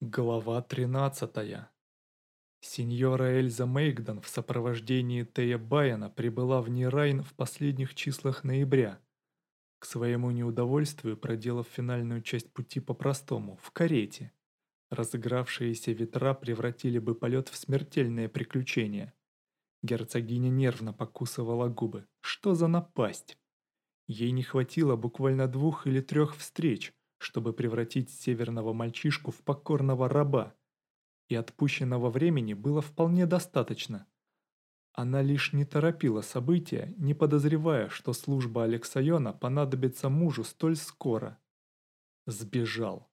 Глава 13. Сеньора Эльза Мейгдон в сопровождении Тея Байена прибыла в Нирайн в последних числах ноября, к своему неудовольствию проделав финальную часть пути по-простому, в карете. Разыгравшиеся ветра превратили бы полет в смертельное приключение. Герцогиня нервно покусывала губы. Что за напасть? Ей не хватило буквально 2 или 3 встреч, чтобы превратить северного мальчишку в покорного раба, и отпущенного времени было вполне достаточно. Она лишь не торопила события, не подозревая, что служба Алексайона понадобится мужу столь скоро. Сбежал.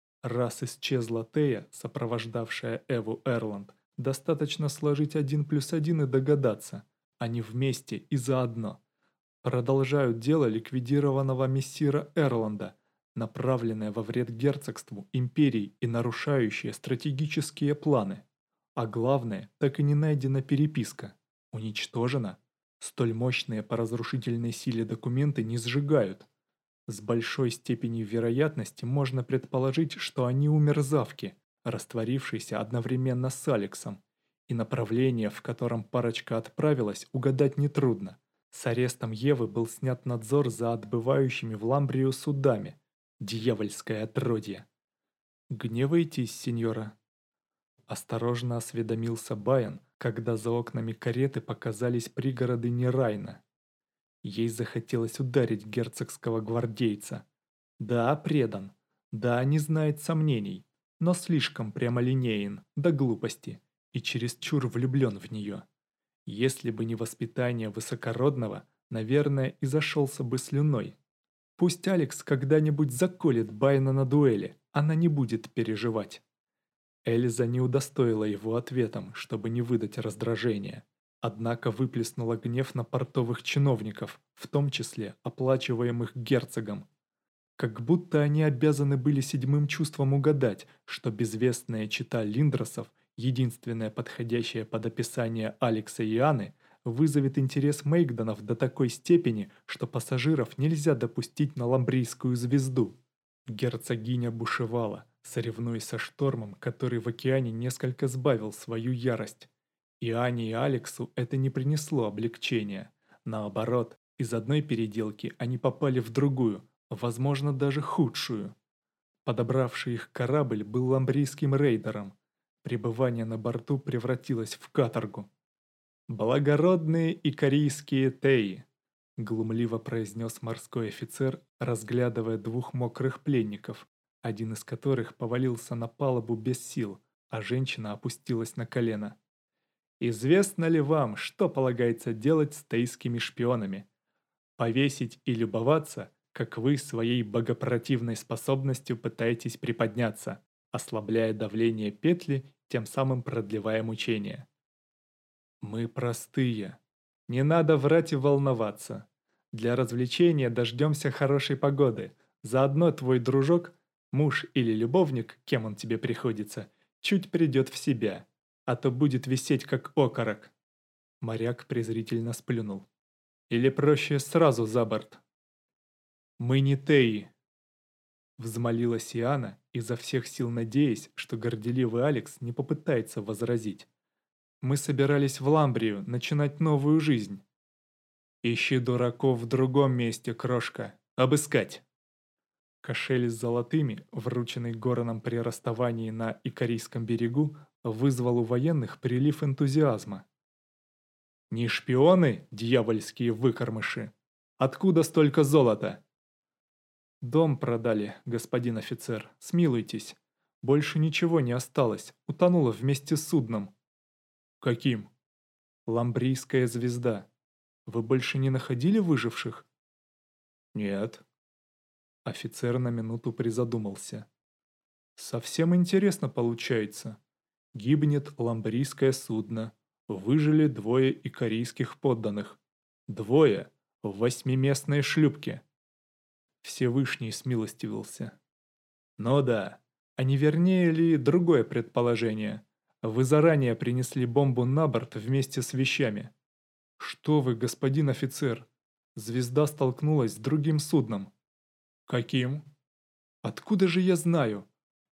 Раз исчезла Тея, сопровождавшая Эву Эрланд, достаточно сложить 1+1 и догадаться. Они вместе и заодно. Продолжают дело ликвидированного мессира Эрланда, направленное во вред герцогству, империи и нарушающее стратегические планы. А главное, так и не найдена переписка. Уничтожена. Столь мощные по разрушительной силе документы не сжигают. С большой степенью вероятности можно предположить, что они у мерзавки, растворившейся одновременно с Алексом, и направление, в котором парочка отправилась, угадать нетрудно. С арестом Евы был снят надзор за отбывающими в Ламбрию судами. Дьявольское отродье. «Гневаетесь, сеньора?» Осторожно осведомился Байен, когда за окнами кареты показались пригороды Нирайна. Ей захотелось ударить герцогского гвардейца. Да, предан. Да, не знает сомнений. Но слишком прямолинеен, до глупости, и чересчур влюблен в нее. Если бы не воспитание высокородного, наверное, и зашелся бы слюной. Пусть Алекс когда-нибудь заколет Байна на дуэли, она не будет переживать. Эльза не удостоила его ответом, чтобы не выдать раздражения. Однако выплеснула гнев на портовых чиновников, в том числе оплачиваемых герцогом. Как будто они обязаны были седьмым чувством угадать, что безвестная чета Линдросов, единственная подходящая под описание Алекса и Анны, вызовет интерес Мейгдонов до такой степени, что пассажиров нельзя допустить на ламбрийскую звезду. Герцогиня бушевала, соревнуясь со штормом, который в океане несколько сбавил свою ярость. И Ане и Алексу это не принесло облегчения. Наоборот, из одной переделки они попали в другую, возможно, даже худшую. Подобравший их корабль был ламбрийским рейдером. Пребывание на борту превратилось в каторгу. «Благородные икарийские теи», — глумливо произнес морской офицер, разглядывая 2 мокрых пленников, один из которых повалился на палубу без сил, а женщина опустилась на колено. «Известно ли вам, что полагается делать с тейскими шпионами? Повесить и любоваться, как вы своей богопротивной способностью пытаетесь приподняться, ослабляя давление петли, тем самым продлевая мучения. Мы простые. Не надо врать и волноваться. Для развлечения дождемся хорошей погоды. Заодно твой дружок, муж или любовник, кем он тебе приходится, чуть придет в себя, а то будет висеть как окорок». Моряк презрительно сплюнул. «Или проще сразу за борт». «Мы не Теи», — взмолилась Иоанна, изо всех сил надеясь, что горделивый Алекс не попытается возразить. «Мы собирались в Ламбрию начинать новую жизнь». «Ищи дураков в другом месте, крошка. Обыскать!» Кошель с золотыми, врученный Гораном при расставании на Икарийском берегу, вызвал у военных прилив энтузиазма. «Не шпионы, дьявольские выкормыши? Откуда столько золота?» «Дом продали, господин офицер, смилуйтесь. Больше ничего не осталось, утонуло вместе с судном». «Каким?» «Ламбрийская звезда. Вы больше не находили выживших?» «Нет». Офицер на минуту призадумался. «Совсем интересно получается. Гибнет ламбрийское судно. Выжили 2 икарийских подданных. 2 в 8-местной шлюпке». Всевышний смилостивился. «Ну да, а не вернее ли другое предположение? Вы заранее принесли бомбу на борт вместе с вещами». «Что вы, господин офицер? Звезда столкнулась с другим судном». «Каким?» «Откуда же я знаю?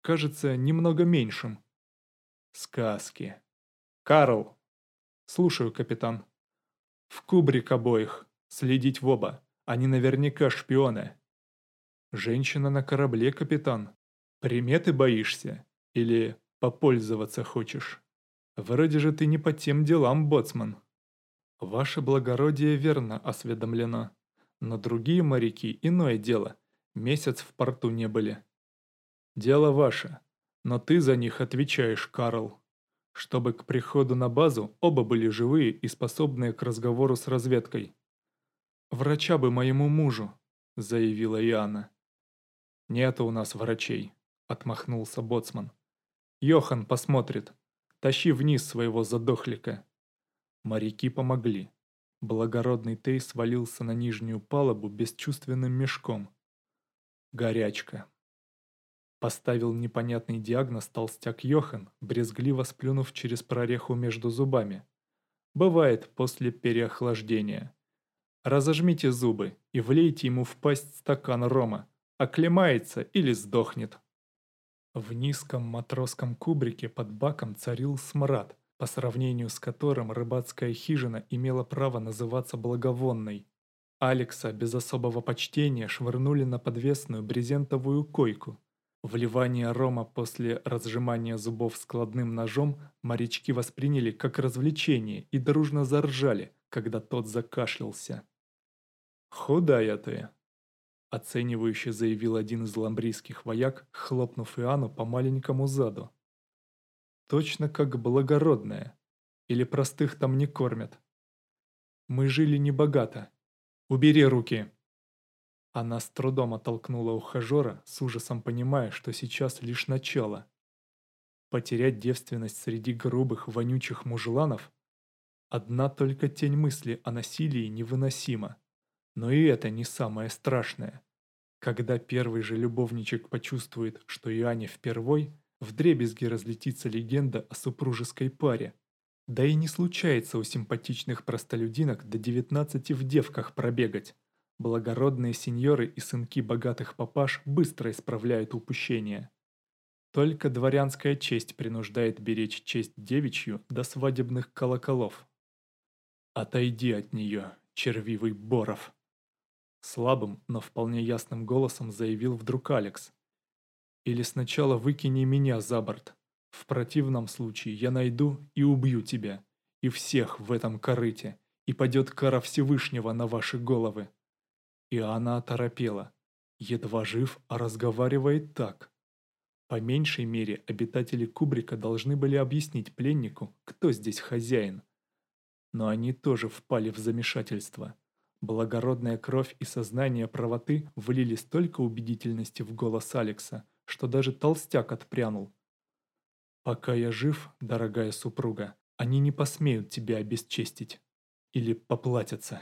кажется немного меньшим. Сказки. Карл! Слушаю, капитан. В кубрик обоих. Следить в оба. Они наверняка шпионы. Женщина на корабле, капитан. Приметы боишься? Или попользоваться хочешь? Вроде же ты не по тем делам, боцман. Ваше благородие верно осведомлено. Но другие моряки иное дело. Месяц в порту не были. Дело ваше. Но ты за них отвечаешь, Карл. Чтобы к приходу на базу оба были живые и способные к разговору с разведкой. «Врача бы моему мужу», — заявила Иоанна. «Нету у нас врачей», — отмахнулся боцман. «Йохан посмотрит. Тащи вниз своего задохлика». Моряки помогли. Благородный Тей свалился на нижнюю палубу бесчувственным мешком. Горячка. Поставил непонятный диагноз толстяк Йохан, брезгливо сплюнув через прореху между зубами. Бывает после переохлаждения. Разожмите зубы и влейте ему в пасть стакан рома. Оклемается или сдохнет. В низком матросском кубрике под баком царил смрад, по сравнению с которым рыбацкая хижина имела право называться благовонной. Алекса без особого почтения швырнули на подвесную брезентовую койку. Вливание рома после разжимания зубов складным ножом морячки восприняли как развлечение и дружно заржали, когда тот закашлялся. «Худая ты», — оценивающе заявил один из ламбрийских вояк, хлопнув Иоанну по маленькому заду. «Точно как благородная. Или простых там не кормят. Мы жили небогато. Убери руки!» Она с трудом оттолкнула ухажера, с ужасом понимая, что сейчас лишь начало. Потерять девственность среди грубых, вонючих мужланов? Одна только тень мысли о насилии невыносима. Но и это не самое страшное. Когда первый же любовничек почувствует, что Иоанне впервой, вдребезги разлетится легенда о супружеской паре. Да и не случается у симпатичных простолюдинок до 19 в девках пробегать. Благородные сеньоры и сынки богатых папаш быстро исправляют упущения. Только дворянская честь принуждает беречь честь девичью до свадебных колоколов. «Отойди от нее, червивый Боров!» Слабым, но вполне ясным голосом заявил вдруг Алекс. «Или сначала выкини меня за борт. В противном случае я найду и убью тебя. И всех в этом корыте. И падет кара Всевышнего на ваши головы». И она оторопела. Едва жив, а разговаривает так. По меньшей мере, обитатели кубрика должны были объяснить пленнику, кто здесь хозяин. Но они тоже впали в замешательство. Благородная кровь и сознание правоты влили столько убедительности в голос Алекса, что даже толстяк отпрянул. «Пока я жив, дорогая супруга, они не посмеют тебя обесчестить. Или поплатятся».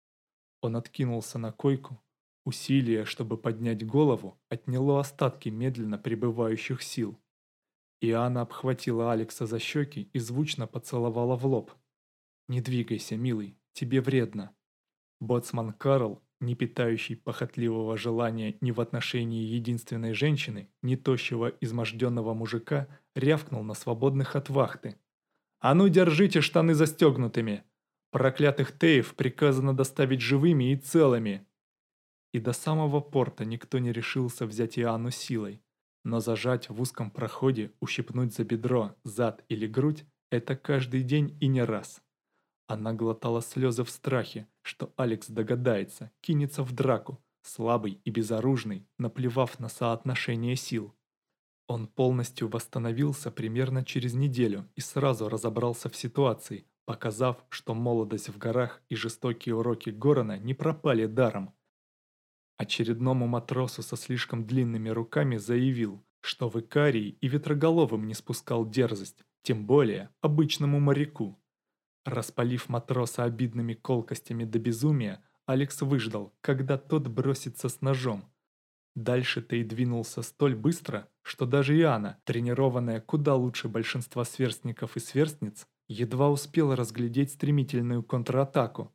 Он откинулся на койку. Усилие, чтобы поднять голову, отняло остатки медленно прибывающих сил. Иоанна обхватила Алекса за щеки и звучно поцеловала в лоб. «Не двигайся, милый, тебе вредно». Боцман Карл, не питающий похотливого желания ни в отношении единственной женщины, ни тощего изможденного мужика, рявкнул на свободных от вахты. «А ну держите штаны застегнутыми! Проклятых теев приказано доставить живыми и целыми!» И до самого порта никто не решился взять Иоанну силой. Но зажать в узком проходе, ущипнуть за бедро, зад или грудь – это каждый день и не раз. Она глотала слезы в страхе, что Алекс догадается, кинется в драку, слабый и безоружный, наплевав на соотношение сил. Он полностью восстановился примерно через неделю и сразу разобрался в ситуации, показав, что молодость в горах и жестокие уроки Горана не пропали даром. Очередному матросу со слишком длинными руками заявил, что в Икарии и ветроголовым не спускал дерзость, тем более обычному моряку. Распалив матроса обидными колкостями до безумия, Алекс выждал, когда тот бросится с ножом. Дальше-то и двинулся столь быстро, что даже Иоанна, тренированная куда лучше большинства сверстников и сверстниц, едва успела разглядеть стремительную контратаку.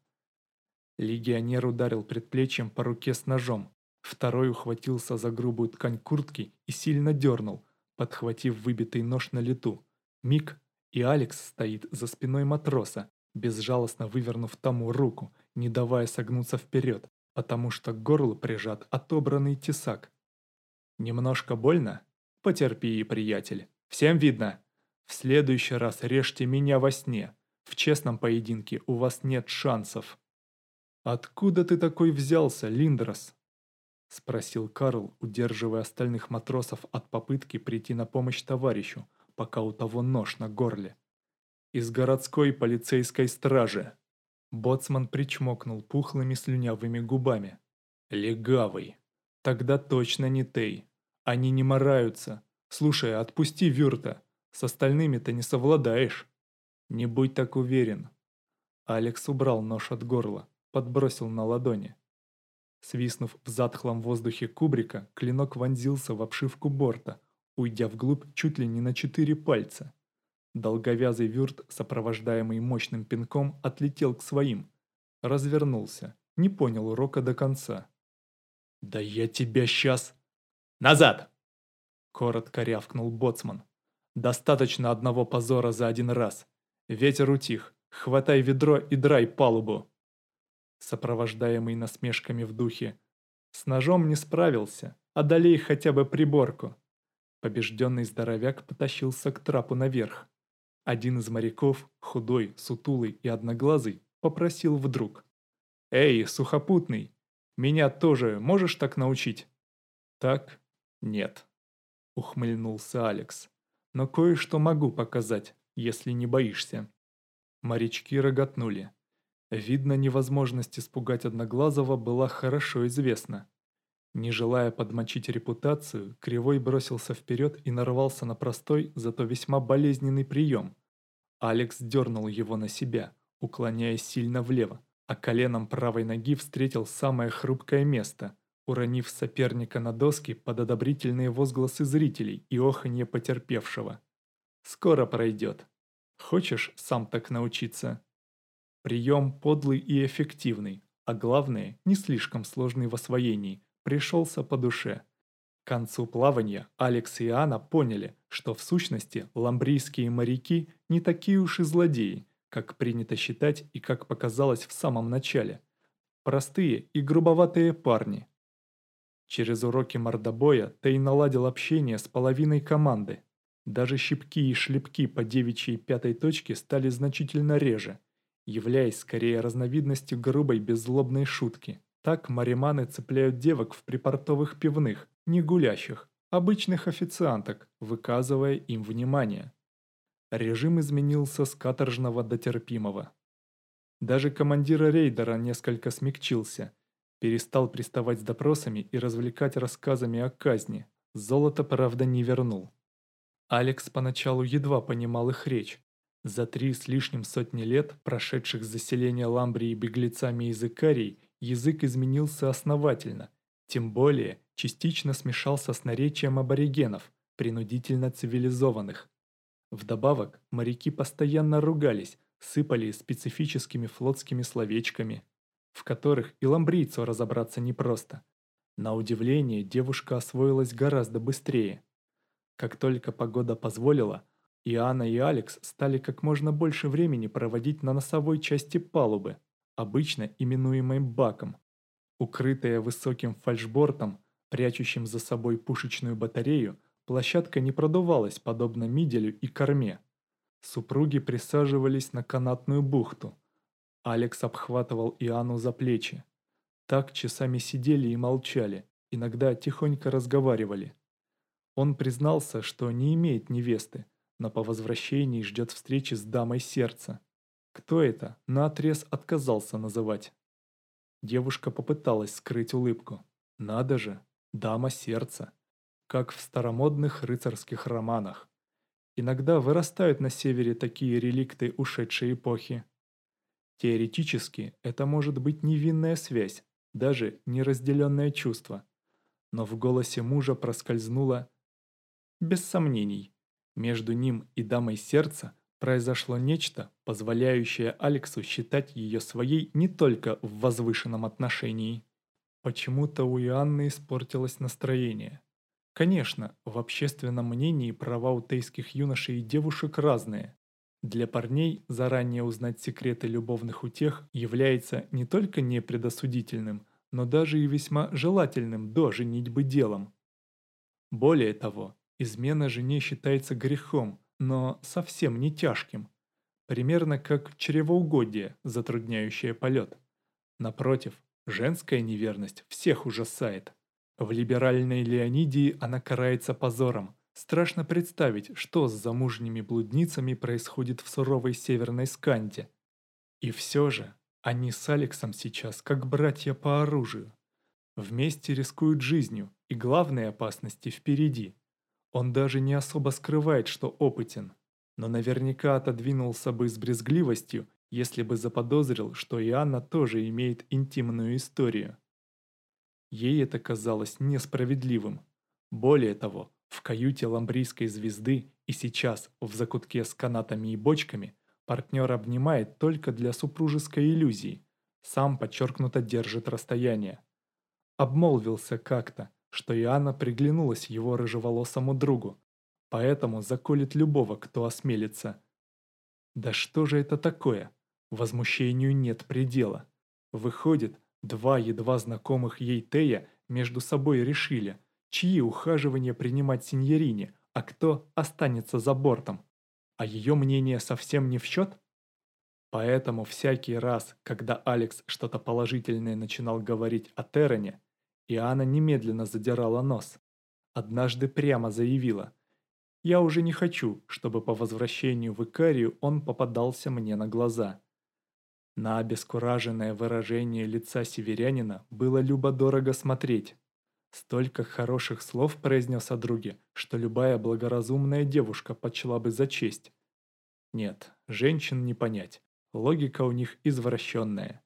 Легионер ударил предплечьем по руке с ножом, второй ухватился за грубую ткань куртки и сильно дернул, подхватив выбитый нож на лету. Миг, и Алекс стоит за спиной матроса, безжалостно вывернув тому руку, не давая согнуться вперед, потому что к горлу прижат отобранный тесак. «Немножко больно? Потерпи, приятель. Всем видно? В следующий раз режьте меня во сне. В честном поединке у вас нет шансов». «Откуда ты такой взялся, Линдрос?» — спросил Карл, удерживая остальных матросов от попытки прийти на помощь товарищу, пока у того нож на горле. «Из городской полицейской стражи». Боцман причмокнул пухлыми слюнявыми губами. «Легавый. Тогда точно не Тей. Они не мараются. Слушай, отпусти Вюрта. С остальными-то не совладаешь». «Не будь так уверен». Алекс убрал нож от горла, подбросил на ладони. Свистнув в затхлом воздухе кубрика, клинок вонзился в обшивку борта, уйдя вглубь чуть ли не на 4 пальца. Долговязый Вюрт, сопровождаемый мощным пинком, отлетел к своим. Развернулся, не понял урока до конца. «Да я тебя сейчас...» «Назад!» — коротко рявкнул боцман. «Достаточно одного позора за один раз. Ветер утих, хватай ведро и драй палубу». Сопровождаемый насмешками в духе «С ножом не справился, одолей хотя бы приборку». Побежденный здоровяк потащился к трапу наверх. Один из моряков, худой, сутулый и одноглазый, попросил вдруг: «Эй, сухопутный, меня тоже можешь так научить?» «Так? Нет», — ухмыльнулся Алекс. «Но кое-что могу показать, если не боишься». Морячки роготнули. Видно, невозможность испугать Одноглазого была хорошо известна. Не желая подмочить репутацию, Кривой бросился вперед и нарвался на простой, зато весьма болезненный прием. Алекс дернул его на себя, уклоняясь сильно влево, а коленом правой ноги встретил самое хрупкое место, уронив соперника на доски под одобрительные возгласы зрителей и оханье потерпевшего. «Скоро пройдет. Хочешь сам так научиться?» Прием подлый и эффективный, а главное, не слишком сложный в освоении, пришелся по душе. К концу плавания Алекс и Анна поняли, что в сущности ламбрийские моряки не такие уж и злодеи, как принято считать и как показалось в самом начале. Простые и грубоватые парни. Через уроки мордобоя Тей наладил общение с половиной команды. Даже щипки и шлепки по девичьей пятой точке стали значительно реже, являясь скорее разновидностью грубой беззлобной шутки. Так мариманы цепляют девок в припортовых пивных, не гулящих, обычных официанток, выказывая им внимание. Режим изменился с каторжного до терпимого. Даже командир рейдера несколько смягчился, перестал приставать с допросами и развлекать рассказами о казни. Золото, правда, не вернул. Алекс поначалу едва понимал их речь. За 3 с лишним сотни лет, прошедших с заселения Ламбрии беглецами из Икарии, язык изменился основательно, тем более частично смешался с наречием аборигенов, принудительно цивилизованных. Вдобавок, моряки постоянно ругались, сыпали специфическими флотскими словечками, в которых и ламбрийцу разобраться непросто. На удивление, девушка освоилась гораздо быстрее. Как только погода позволила, и Анна и Алекс стали как можно больше времени проводить на носовой части палубы, обычно именуемой баком. Укрытая высоким фальшбортом, прячущим за собой пушечную батарею, площадка не продувалась подобно миделю и корме. Супруги присаживались на канатную бухту. Алекс обхватывал Иоанну за плечи. Так часами сидели и молчали, иногда тихонько разговаривали. Он признался, что не имеет невесты, но по возвращении ждет встречи с дамой сердца. Кто это, наотрез отказался называть. Девушка попыталась скрыть улыбку. Надо же, дама сердца. Как в старомодных рыцарских романах. Иногда вырастают на севере такие реликты ушедшей эпохи. Теоретически, это может быть невинная связь, даже неразделенное чувство. Но в голосе мужа проскользнуло: без сомнений, между ним и дамой сердца произошло нечто, позволяющее Алексу считать ее своей не только в возвышенном отношении. Почему-то у Иоанны испортилось настроение. Конечно, в общественном мнении права у тейских юношей и девушек разные. Для парней заранее узнать секреты любовных утех является не только непредосудительным, но даже и весьма желательным до женитьбы делом. Более того, измена жене считается грехом, но совсем не тяжким, примерно как чревоугодие, затрудняющее полет. Напротив, женская неверность всех ужасает. В либеральной Леонидии она карается позором. Страшно представить, что с замужними блудницами происходит в суровой северной Сканде. И все же, они с Алексом сейчас как братья по оружию. Вместе рискуют жизнью, и главные опасности впереди. Он даже не особо скрывает, что опытен, но наверняка отодвинулся бы с брезгливостью, если бы заподозрил, что и Анна тоже имеет интимную историю. Ей это казалось несправедливым. Более того, в каюте ламбрийской звезды и сейчас в закутке с канатами и бочками партнер обнимает только для супружеской иллюзии, сам подчеркнуто держит расстояние. Обмолвился как-то, что Иоанна приглянулась его рыжеволосому другу, поэтому заколет любого, кто осмелится. Да что же это такое? Возмущению нет предела. Выходит, два едва знакомых ей Тея между собой решили, чьи ухаживания принимать синьорине, а кто останется за бортом. А ее мнение совсем не в счет? Поэтому всякий раз, когда Алекс что-то положительное начинал говорить о Терене, Иоанна немедленно задирала нос. Однажды прямо заявила: «Я уже не хочу, чтобы по возвращению в Икарию он попадался мне на глаза». На обескураженное выражение лица северянина было любо-дорого смотреть. Столько хороших слов произнес о друге, что любая благоразумная девушка почла бы за честь. Нет, женщин не понять, логика у них извращенная.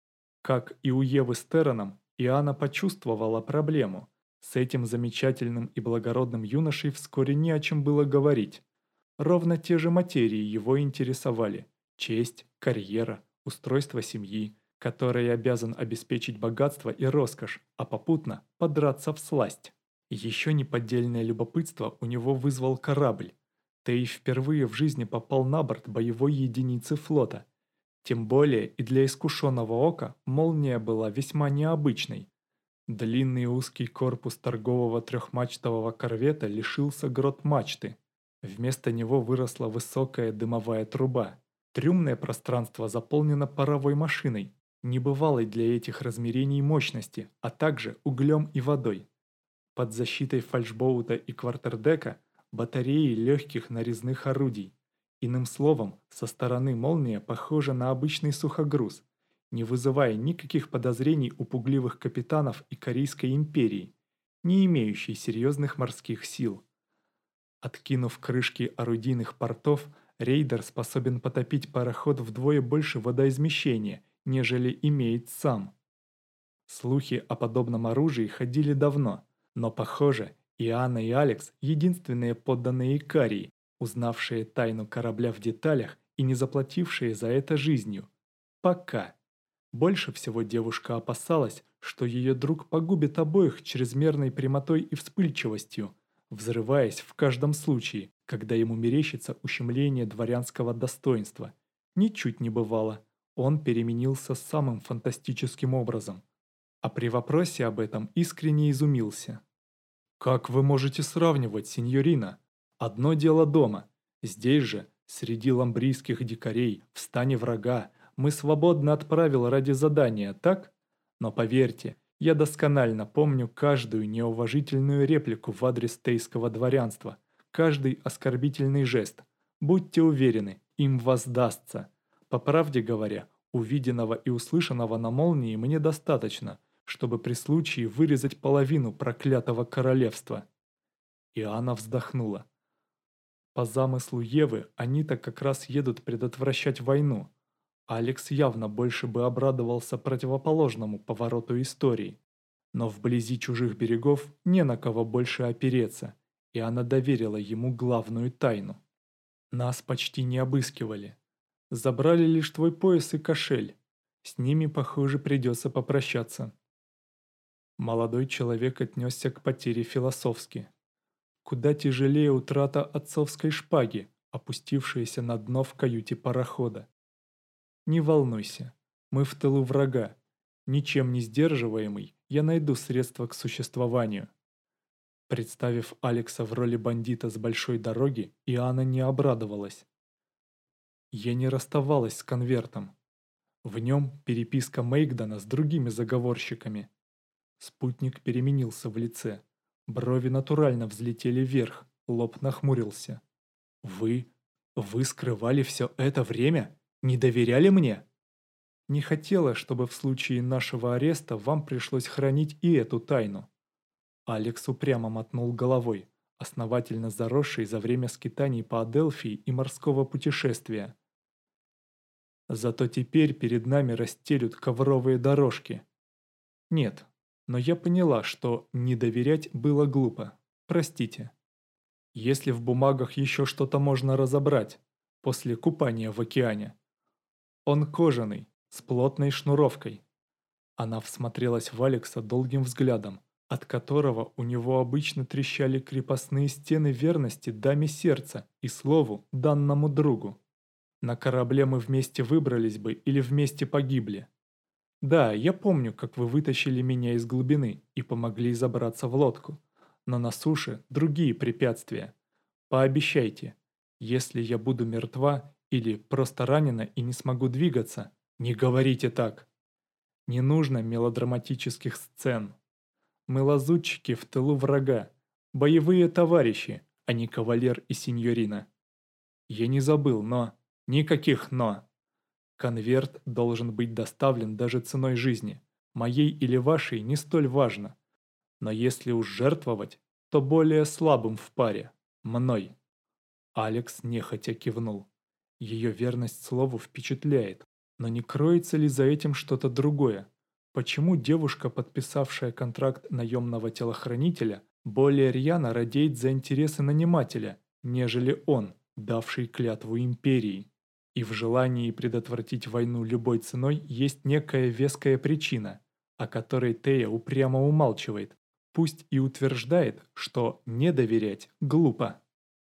Как и у Евы с Тераном, Иоанна почувствовала проблему. С этим замечательным и благородным юношей вскоре не о чем было говорить. Ровно те же материи его интересовали: честь, карьера, устройство семьи, которой обязан обеспечить богатство и роскошь, а попутно подраться всласть. Еще неподдельное любопытство у него вызвал корабль. Тей впервые в жизни попал на борт боевой единицы флота. Тем более и для искушенного ока молния была весьма необычной. Длинный узкий корпус торгового трехмачтового корвета лишился грот мачты. Вместо него выросла высокая дымовая труба. Трюмное пространство заполнено паровой машиной, небывалой для этих размерений мощности, а также углем и водой. Под защитой фальшбоута и квартердека батареи легких нарезных орудий. Иным словом, со стороны молния похожа на обычный сухогруз, не вызывая никаких подозрений у пугливых капитанов и Корейской империи, не имеющей серьезных морских сил. Откинув крышки орудийных портов, рейдер способен потопить пароход вдвое больше водоизмещения, нежели имеет сам. Слухи о подобном оружии ходили давно, но, похоже, и Анна, и Алекс – единственные подданные Икарии, узнавшие тайну корабля в деталях и не заплатившие за это жизнью. Пока. Больше всего девушка опасалась, что ее друг погубит обоих чрезмерной прямотой и вспыльчивостью, взрываясь в каждом случае, когда ему мерещится ущемление дворянского достоинства. Ничуть не бывало. Он переменился самым фантастическим образом. А при вопросе об этом искренне изумился. «Как вы можете сравнивать, сеньорина? Одно дело дома. Здесь же, среди ламбрийских дикарей, в стане врага, мы свободно отправил ради задания, так? Но поверьте, я досконально помню каждую неуважительную реплику в адрес тейского дворянства, каждый оскорбительный жест. Будьте уверены, им воздастся. По правде говоря, увиденного и услышанного на молнии мне достаточно, чтобы при случае вырезать половину проклятого королевства». Иоанна вздохнула. По замыслу Евы они-то как раз едут предотвращать войну. Алекс явно больше бы обрадовался противоположному повороту истории. Но вблизи чужих берегов не на кого больше опереться, и она доверила ему главную тайну. Нас почти не обыскивали. Забрали лишь твой пояс и кошель. С ними, похоже, придется попрощаться. Молодой человек отнесся к потере философски. куда тяжелее утрата отцовской шпаги, опустившаяся на дно в каюте парохода. Не волнуйся, мы в тылу врага. Ничем не сдерживаемый, я найду средства к существованию. Представив Алекса в роли бандита с большой дороги, Иоанна не обрадовалась. Я не расставалась с конвертом. В нем переписка Мейгдана с другими заговорщиками. Спутник переменился в лице. Брови натурально взлетели вверх, лоб нахмурился. «Вы? Вы скрывали все это время? Не доверяли мне?» «Не хотела, чтобы в случае нашего ареста вам пришлось хранить и эту тайну». Алекс упрямо мотнул головой, основательно заросший за время скитаний по Аделфии и морского путешествия. «Зато теперь перед нами расстелют ковровые дорожки». «Нет, но я поняла, что не доверять было глупо. Простите. Если в бумагах еще что-то можно разобрать после купания в океане. Он кожаный, с плотной шнуровкой». Она всмотрелась в Алекса долгим взглядом, от которого у него обычно трещали крепостные стены верности даме сердца и слову, данному другу. На корабле мы вместе выбрались бы или вместе погибли. Да, я помню, как вы вытащили меня из глубины и помогли забраться в лодку. Но на суше другие препятствия. Пообещайте, если я буду мертва или просто ранена и не смогу двигаться, не говорите так. Не нужно мелодраматических сцен. Мы лазутчики в тылу врага, боевые товарищи, а не кавалер и сеньорина. Я не забыл, но... Никаких «но». Конверт должен быть доставлен даже ценой жизни. Моей или вашей не столь важно. Но если уж жертвовать, то более слабым в паре. Мной. Алекс нехотя кивнул. Ее верность слову впечатляет. Но не кроется ли за этим что-то другое? Почему девушка, подписавшая контракт наемного телохранителя, более рьяно радеет за интересы нанимателя, нежели он, давший клятву империи? И в желании предотвратить войну любой ценой есть некая веская причина, о которой Тея упрямо умалчивает, пусть и утверждает, что не доверять глупо.